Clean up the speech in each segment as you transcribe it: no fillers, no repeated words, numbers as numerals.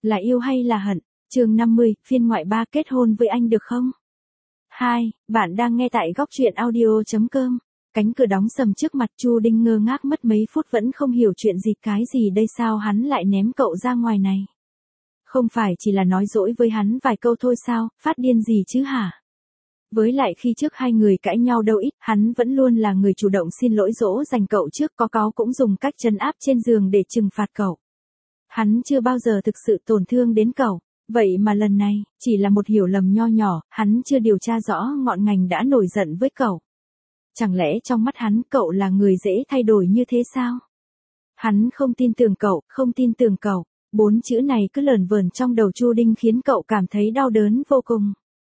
là yêu hay là hận? Chương 50, phiên ngoại 3, kết hôn với anh được không? 2, bạn đang nghe tại góc truyện audio.com. Cánh cửa đóng sầm trước mặt Chu Đinh ngơ ngác mất mấy phút vẫn không hiểu chuyện gì, cái gì đây, sao hắn lại ném cậu ra ngoài này? Không phải chỉ là nói dỗi với hắn vài câu thôi sao, phát điên gì chứ hả? Với lại khi trước hai người cãi nhau đâu ít, hắn vẫn luôn là người chủ động xin lỗi dỗ dành cậu trước, có cáu cũng dùng cách trấn áp trên giường để trừng phạt cậu. Hắn chưa bao giờ thực sự tổn thương đến cậu, vậy mà lần này, chỉ là một hiểu lầm nho nhỏ, hắn chưa điều tra rõ ngọn ngành đã nổi giận với cậu. Chẳng lẽ trong mắt hắn cậu là người dễ thay đổi như thế sao? Hắn không tin tưởng cậu, không tin tưởng cậu. 4 chữ này cứ lởn vởn trong đầu Chu Đinh khiến cậu cảm thấy đau đớn vô cùng.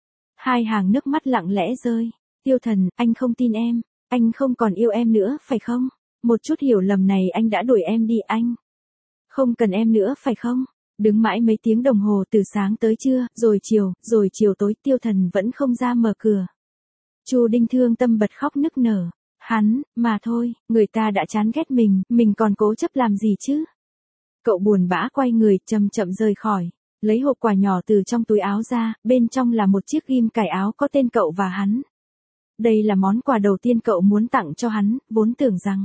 Hai hàng nước mắt lặng lẽ rơi. Tiêu Thần, anh không tin em, anh không còn yêu em nữa, phải không? Một chút hiểu lầm này anh đã đuổi em đi, anh không cần em nữa phải không? Đứng mãi mấy tiếng đồng hồ từ sáng tới trưa, rồi chiều tối Tiêu Thần vẫn không ra mở cửa. Chu Đinh thương tâm bật khóc nức nở. Hắn, mà thôi, người ta đã chán ghét mình còn cố chấp làm gì chứ? Cậu buồn bã quay người, chậm chậm rời khỏi, lấy hộp quà nhỏ từ trong túi áo ra, bên trong là một chiếc ghim cài áo có tên cậu và hắn. Đây là món quà đầu tiên cậu muốn tặng cho hắn, vốn tưởng rằng.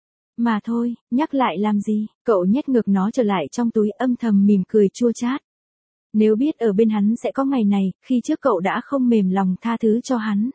Mà thôi, nhắc lại làm gì, cậu nhét ngược nó trở lại trong túi, âm thầm mỉm cười chua chát. Nếu biết ở bên hắn sẽ có ngày này, khi trước cậu đã không mềm lòng tha thứ cho hắn.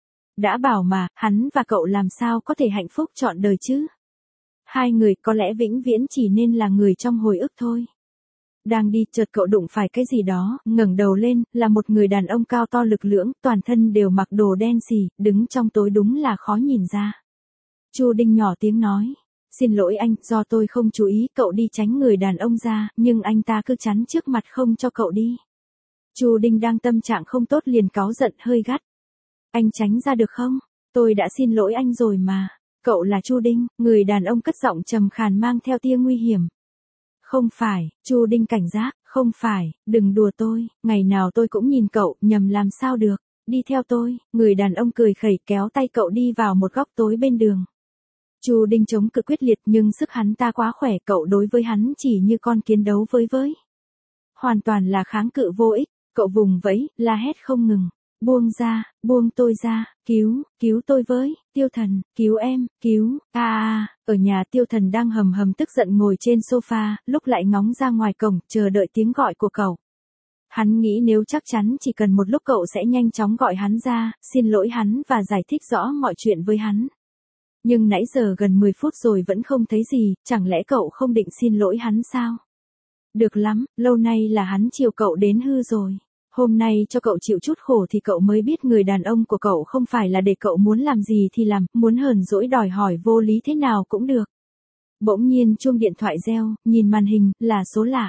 Đã bảo mà, hắn và cậu làm sao có thể hạnh phúc trọn đời chứ? Hai người có lẽ vĩnh viễn chỉ nên là người trong hồi ức thôi. Đang đi chợt cậu đụng phải cái gì đó, ngẩng đầu lên, là một người đàn ông cao to lực lưỡng, toàn thân đều mặc đồ đen xì, đứng trong tối đúng là khó nhìn ra. Chu Đinh nhỏ tiếng nói, xin lỗi anh, do tôi không chú ý, cậu đi tránh người đàn ông ra, nhưng anh ta cứ chắn trước mặt không cho cậu đi. Chu Đinh đang tâm trạng không tốt liền cáu giận hơi gắt. Anh tránh ra được không? Tôi đã xin lỗi anh rồi mà. Cậu là Chu Đinh, người đàn ông cất giọng trầm khàn mang theo tia nguy hiểm. Không phải, Chu Đinh cảnh giác, không phải, đừng đùa tôi, ngày nào tôi cũng nhìn cậu, nhầm làm sao được, đi theo tôi, người đàn ông cười khẩy kéo tay cậu đi vào một góc tối bên đường. Chu Đinh chống cự quyết liệt nhưng sức hắn ta quá khỏe, cậu đối với hắn chỉ như con kiến đấu với. Hoàn toàn là kháng cự vô ích, cậu vùng vẫy, la hét không ngừng. Buông ra, buông tôi ra, cứu tôi với, Tiêu Thần, cứu em, cứu, ở nhà Tiêu Thần đang hầm tức giận ngồi trên sofa, lúc lại ngóng ra ngoài cổng, chờ đợi tiếng gọi của cậu. Hắn nghĩ nếu chắc chắn chỉ cần một lúc cậu sẽ nhanh chóng gọi hắn ra, xin lỗi hắn và giải thích rõ mọi chuyện với hắn. Nhưng nãy giờ gần 10 phút rồi vẫn không thấy gì, chẳng lẽ cậu không định xin lỗi hắn sao? Được lắm, lâu nay là hắn chiều cậu đến hư rồi. Hôm nay cho cậu chịu chút khổ thì cậu mới biết người đàn ông của cậu không phải là để cậu muốn làm gì thì làm, muốn hờn dỗi đòi hỏi vô lý thế nào cũng được. Bỗng nhiên chuông điện thoại reo, nhìn màn hình, là số lạ.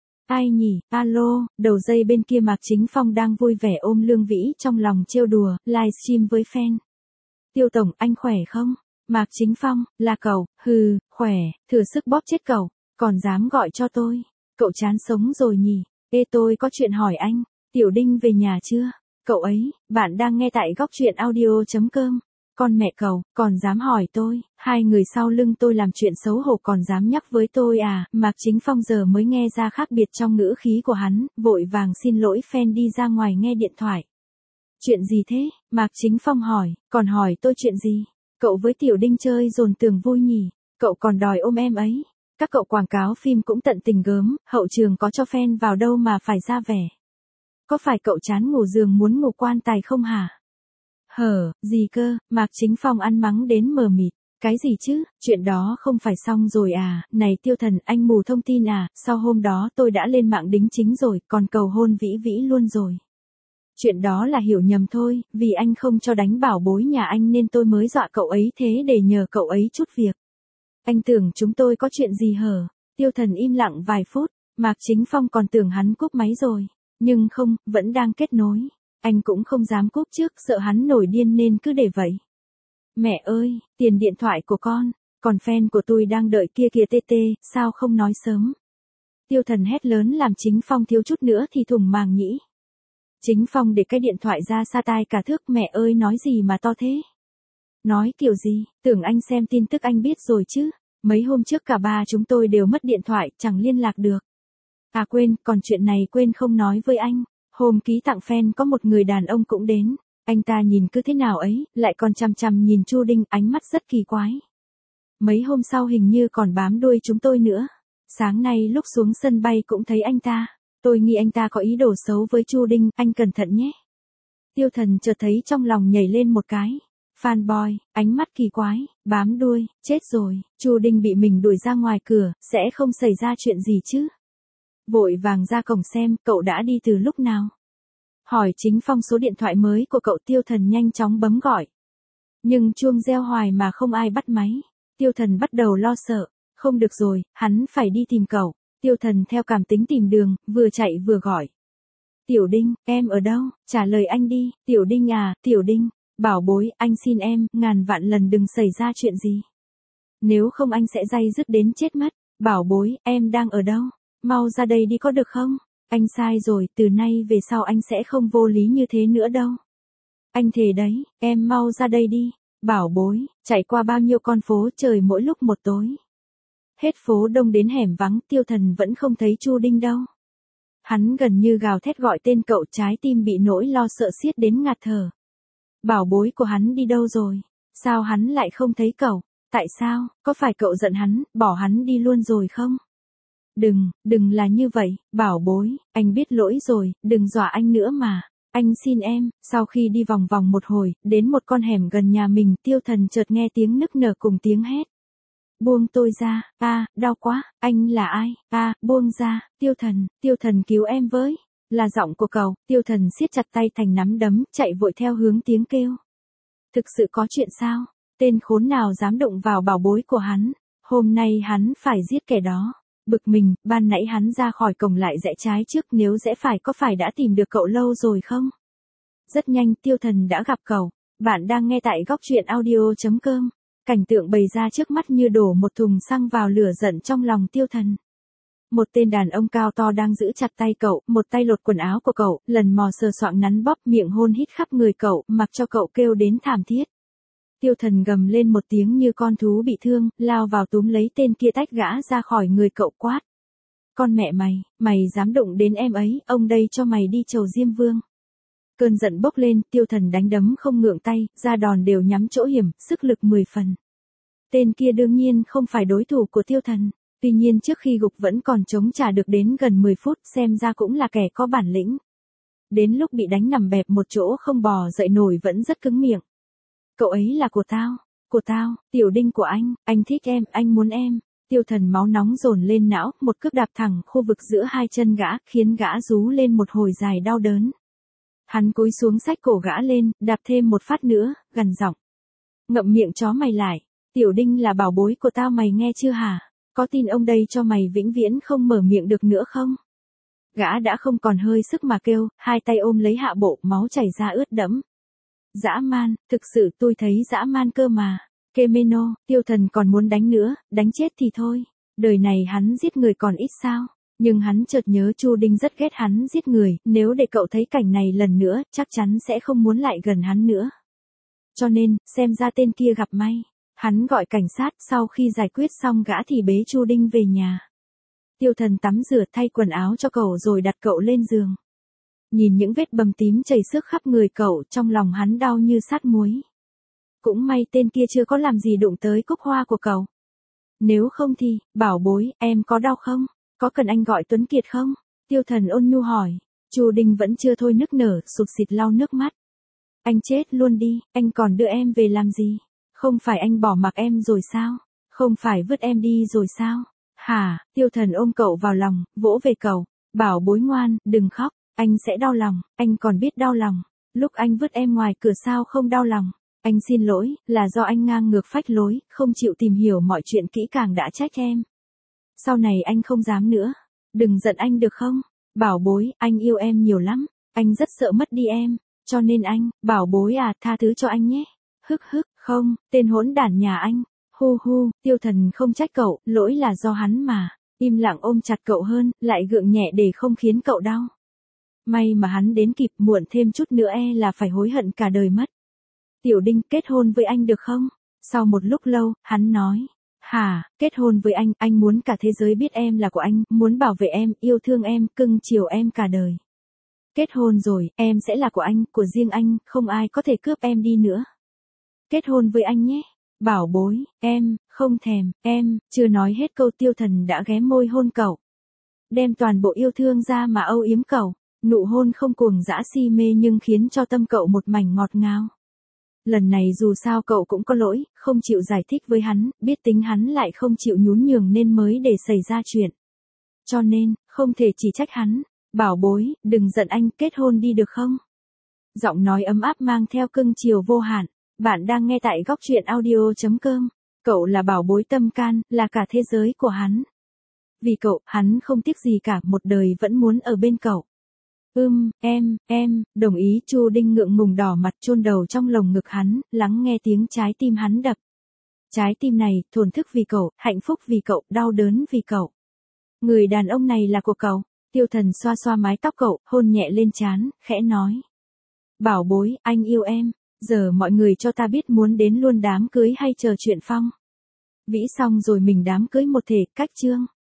Ai nhỉ, alo, đầu dây bên kia Mạc Chính Phong đang vui vẻ ôm Lương Vĩ trong lòng trêu đùa, livestream với fan. Tiêu Tổng, anh khỏe không? Mạc Chính Phong, là cậu, khỏe, thử sức bóp chết cậu, còn dám gọi cho tôi. Cậu chán sống rồi nhỉ? Ê, tôi có chuyện hỏi anh. Tiểu Đinh về nhà chưa? Cậu ấy, bạn đang nghe tại góc truyện audio.com. Con mẹ cậu, còn dám hỏi tôi, hai người sau lưng tôi làm chuyện xấu hổ còn dám nhắc với tôi à? Mạc Chính Phong giờ mới nghe ra khác biệt trong ngữ khí của hắn, vội vàng xin lỗi fan đi ra ngoài nghe điện thoại. Chuyện gì thế? Mạc Chính Phong hỏi, còn hỏi tôi chuyện gì? Cậu với Tiểu Đinh chơi dồn tưởng vui nhỉ? Cậu còn đòi ôm em ấy. Các cậu quảng cáo phim cũng tận tình gớm, hậu trường có cho fan vào đâu mà phải ra vẻ. Có phải cậu chán ngủ giường muốn ngủ quan tài không hả? Gì cơ, Mạc Chính Phong ăn mắng đến mờ mịt. Cái gì chứ, chuyện đó không phải xong rồi à, này Tiêu Thần, anh mù thông tin à, sau hôm đó tôi đã lên mạng đính chính rồi, còn cầu hôn Vĩ Vĩ luôn rồi. Chuyện đó là hiểu nhầm thôi, vì anh không cho đánh bảo bối nhà anh nên tôi mới dọa cậu ấy thế để nhờ cậu ấy chút việc. Anh tưởng chúng tôi có chuyện gì hở? Tiêu Thần im lặng vài phút, Mạc Chính Phong còn tưởng hắn cúp máy rồi. Nhưng không, vẫn đang kết nối. Anh cũng không dám cúp trước, sợ hắn nổi điên nên cứ để vậy. Mẹ ơi, tiền điện thoại của con, còn fan của tôi đang đợi kia kìa tê, sao không nói sớm? Tiêu Thần hét lớn làm Chính Phong thiếu chút nữa thì thủng màng nhĩ. Chính Phong để cái điện thoại ra xa tai cả thước, mẹ ơi nói gì mà to thế? Nói kiểu gì, tưởng anh xem tin tức anh biết rồi chứ. Mấy hôm trước cả ba chúng tôi đều mất điện thoại, chẳng liên lạc được. À quên, còn chuyện này quên không nói với anh. Hôm ký tặng fan có một người đàn ông cũng đến. Anh ta nhìn cứ thế nào ấy, lại còn chằm chằm nhìn Chu Đinh, ánh mắt rất kỳ quái. Mấy hôm sau hình như còn bám đuôi chúng tôi nữa. Sáng nay lúc xuống sân bay cũng thấy anh ta. Tôi nghĩ anh ta có ý đồ xấu với Chu Đinh, anh cẩn thận nhé. Tiêu Thần chợt thấy trong lòng nhảy lên một cái. Fanboy, ánh mắt kỳ quái, bám đuôi, chết rồi, Chu Đinh bị mình đuổi ra ngoài cửa, sẽ không xảy ra chuyện gì chứ. Vội vàng ra cổng xem, cậu đã đi từ lúc nào. Hỏi Chính Phong số điện thoại mới của cậu. Tiêu Thần nhanh chóng bấm gọi. Nhưng chuông reo hoài mà không ai bắt máy. Tiêu Thần bắt đầu lo sợ. Không được rồi, hắn phải đi tìm cậu. Tiêu Thần theo cảm tính tìm đường, vừa chạy vừa gọi. Tiểu Đinh, em ở đâu? Trả lời anh đi. Tiểu Đinh à, Tiểu Đinh. Bảo bối, anh xin em, ngàn vạn lần đừng xảy ra chuyện gì. Nếu không anh sẽ day dứt đến chết mất. Bảo bối, em đang ở đâu? Mau ra đây đi có được không? Anh sai rồi, từ nay về sau anh sẽ không vô lý như thế nữa đâu. Anh thề đấy, em mau ra đây đi. Bảo bối, chạy qua bao nhiêu con phố trời mỗi lúc một tối. Hết phố đông đến hẻm vắng, Tiêu Thần vẫn không thấy Chu Đinh đâu. Hắn gần như gào thét gọi tên cậu, trái tim bị nỗi lo sợ xiết đến ngạt thở. Bảo bối của hắn đi đâu rồi? Sao hắn lại không thấy cậu? Tại sao? Có phải cậu giận hắn, bỏ hắn đi luôn rồi không? Đừng là như vậy, bảo bối, anh biết lỗi rồi, đừng dọa anh nữa mà. Anh xin em. Sau khi đi vòng vòng một hồi, đến một con hẻm gần nhà mình, Tiêu Thần chợt nghe tiếng nức nở cùng tiếng hét. Buông tôi ra, đau quá, anh là ai, buông ra, Tiêu Thần cứu em với. Là giọng của cậu. Tiêu Thần siết chặt tay thành nắm đấm, chạy vội theo hướng tiếng kêu. Thực sự có chuyện sao? Tên khốn nào dám động vào bảo bối của hắn? Hôm nay hắn phải giết kẻ đó. Bực mình, ban nãy hắn ra khỏi cổng lại rẽ trái trước, nếu rẽ phải có phải đã tìm được cậu lâu rồi không? Rất nhanh, Tiêu Thần đã gặp cậu. Bạn đang nghe tại góc truyện audio.com. Cảnh tượng bày ra trước mắt như đổ một thùng xăng vào lửa giận trong lòng Tiêu Thần. Một tên đàn ông cao to đang giữ chặt tay cậu, một tay lột quần áo của cậu, lần mò sờ soạng nắn bóp, miệng hôn hít khắp người cậu, mặc cho cậu kêu đến thảm thiết. Tiêu Thần gầm lên một tiếng như con thú bị thương, lao vào túm lấy tên kia tách gã ra khỏi người cậu quát. Con mẹ mày dám đụng đến em ấy, ông đây cho mày đi chầu Diêm Vương. Cơn giận bốc lên, Tiêu Thần đánh đấm không ngượng tay, ra đòn đều nhắm chỗ hiểm, sức lực 10 phần. Tên kia đương nhiên không phải đối thủ của Tiêu Thần. Tuy nhiên trước khi gục vẫn còn chống trả được đến gần 10 phút, xem ra cũng là kẻ có bản lĩnh. Đến lúc bị đánh nằm bẹp một chỗ không bò dậy nổi vẫn rất cứng miệng. Cậu ấy là của tao, Tiểu Đinh của anh thích em, anh muốn em. Tiêu Thần máu nóng dồn lên não, một cước đạp thẳng khu vực giữa hai chân gã, khiến gã rú lên một hồi dài đau đớn. Hắn cúi xuống xách cổ gã lên, đạp thêm một phát nữa, gằn giọng. Ngậm miệng chó mày lại, Tiểu Đinh là bảo bối của tao mày nghe chưa hả? Có tin ông đây cho mày vĩnh viễn không mở miệng được nữa không? Gã đã không còn hơi sức mà kêu, hai tay ôm lấy hạ bộ, máu chảy ra ướt đẫm. Dã man, thực sự tôi thấy dã man cơ mà. Kemeno, Tiêu Thần còn muốn đánh nữa, đánh chết thì thôi. Đời này hắn giết người còn ít sao. Nhưng hắn chợt nhớ Chu Đinh rất ghét hắn giết người, nếu để cậu thấy cảnh này lần nữa, chắc chắn sẽ không muốn lại gần hắn nữa. Cho nên, xem ra tên kia gặp may. Hắn gọi cảnh sát, sau khi giải quyết xong gã thì bế Chu Đinh về nhà. Tiêu Thần tắm rửa thay quần áo cho cậu rồi đặt cậu lên giường. Nhìn những vết bầm tím chảy xước khắp người cậu, trong lòng hắn đau như sát muối. Cũng may tên kia chưa có làm gì đụng tới cúc hoa của cậu. Nếu không thì, bảo bối, em có đau không? Có cần anh gọi Tuấn Kiệt không? Tiêu Thần ôn nhu hỏi. Chu Đinh vẫn chưa thôi nức nở, sụt sịt lau nước mắt. Anh chết luôn đi, anh còn đưa em về làm gì? Không phải anh bỏ mặc em rồi sao? Không phải vứt em đi rồi sao? Hả? Tiêu Thần ôm cậu vào lòng, vỗ về cậu. Bảo bối ngoan, đừng khóc, anh sẽ đau lòng, anh còn biết đau lòng. Lúc anh vứt em ngoài cửa sao không đau lòng? Anh xin lỗi, là do anh ngang ngược phách lối, không chịu tìm hiểu mọi chuyện kỹ càng đã trách em. Sau này anh không dám nữa. Đừng giận anh được không? Bảo bối, anh yêu em nhiều lắm. Anh rất sợ mất đi em. Cho nên anh, bảo bối à, tha thứ cho anh nhé. Hức, không, tên hỗn đản nhà anh. Hu, Tiêu Thần không trách cậu, lỗi là do hắn mà. Im lặng ôm chặt cậu hơn, lại gượng nhẹ để không khiến cậu đau. May mà hắn đến kịp, muộn thêm chút nữa là phải hối hận cả đời mất. Tiểu Đinh, kết hôn với anh được không? Sau một lúc lâu, hắn nói. Hả, kết hôn với anh muốn cả thế giới biết em là của anh, muốn bảo vệ em, yêu thương em, cưng chiều em cả đời. Kết hôn rồi, em sẽ là của anh, của riêng anh, không ai có thể cướp em đi nữa. Kết hôn với anh nhé. Bảo bối, em, không thèm, em, chưa nói hết câu Tiêu Thần đã ghé môi hôn cậu. Đem toàn bộ yêu thương ra mà âu yếm cậu, nụ hôn không cuồng dã si mê nhưng khiến cho tâm cậu một mảnh ngọt ngào. Lần này dù sao cậu cũng có lỗi, không chịu giải thích với hắn, biết tính hắn lại không chịu nhún nhường nên mới để xảy ra chuyện. Cho nên, không thể chỉ trách hắn. Bảo bối, đừng giận anh, kết hôn đi được không? Giọng nói ấm áp mang theo cưng chiều vô hạn. Bạn đang nghe tại góc truyện audio.com. Cậu là bảo bối tâm can, là cả thế giới của hắn. Vì cậu, hắn không tiếc gì cả, một đời vẫn muốn ở bên cậu. Em, đồng ý. Chu Đinh ngượng ngùng đỏ mặt chôn đầu trong lồng ngực hắn, lắng nghe tiếng trái tim hắn đập. Trái tim này, thổn thức vì cậu, hạnh phúc vì cậu, đau đớn vì cậu. Người đàn ông này là của cậu. Tiêu Thần xoa xoa mái tóc cậu, hôn nhẹ lên trán, khẽ nói. Bảo bối, anh yêu em. Giờ mọi người cho ta biết muốn đến luôn đám cưới hay chờ chuyện phong. Vĩ xong rồi mình đám cưới một thể, cách chương.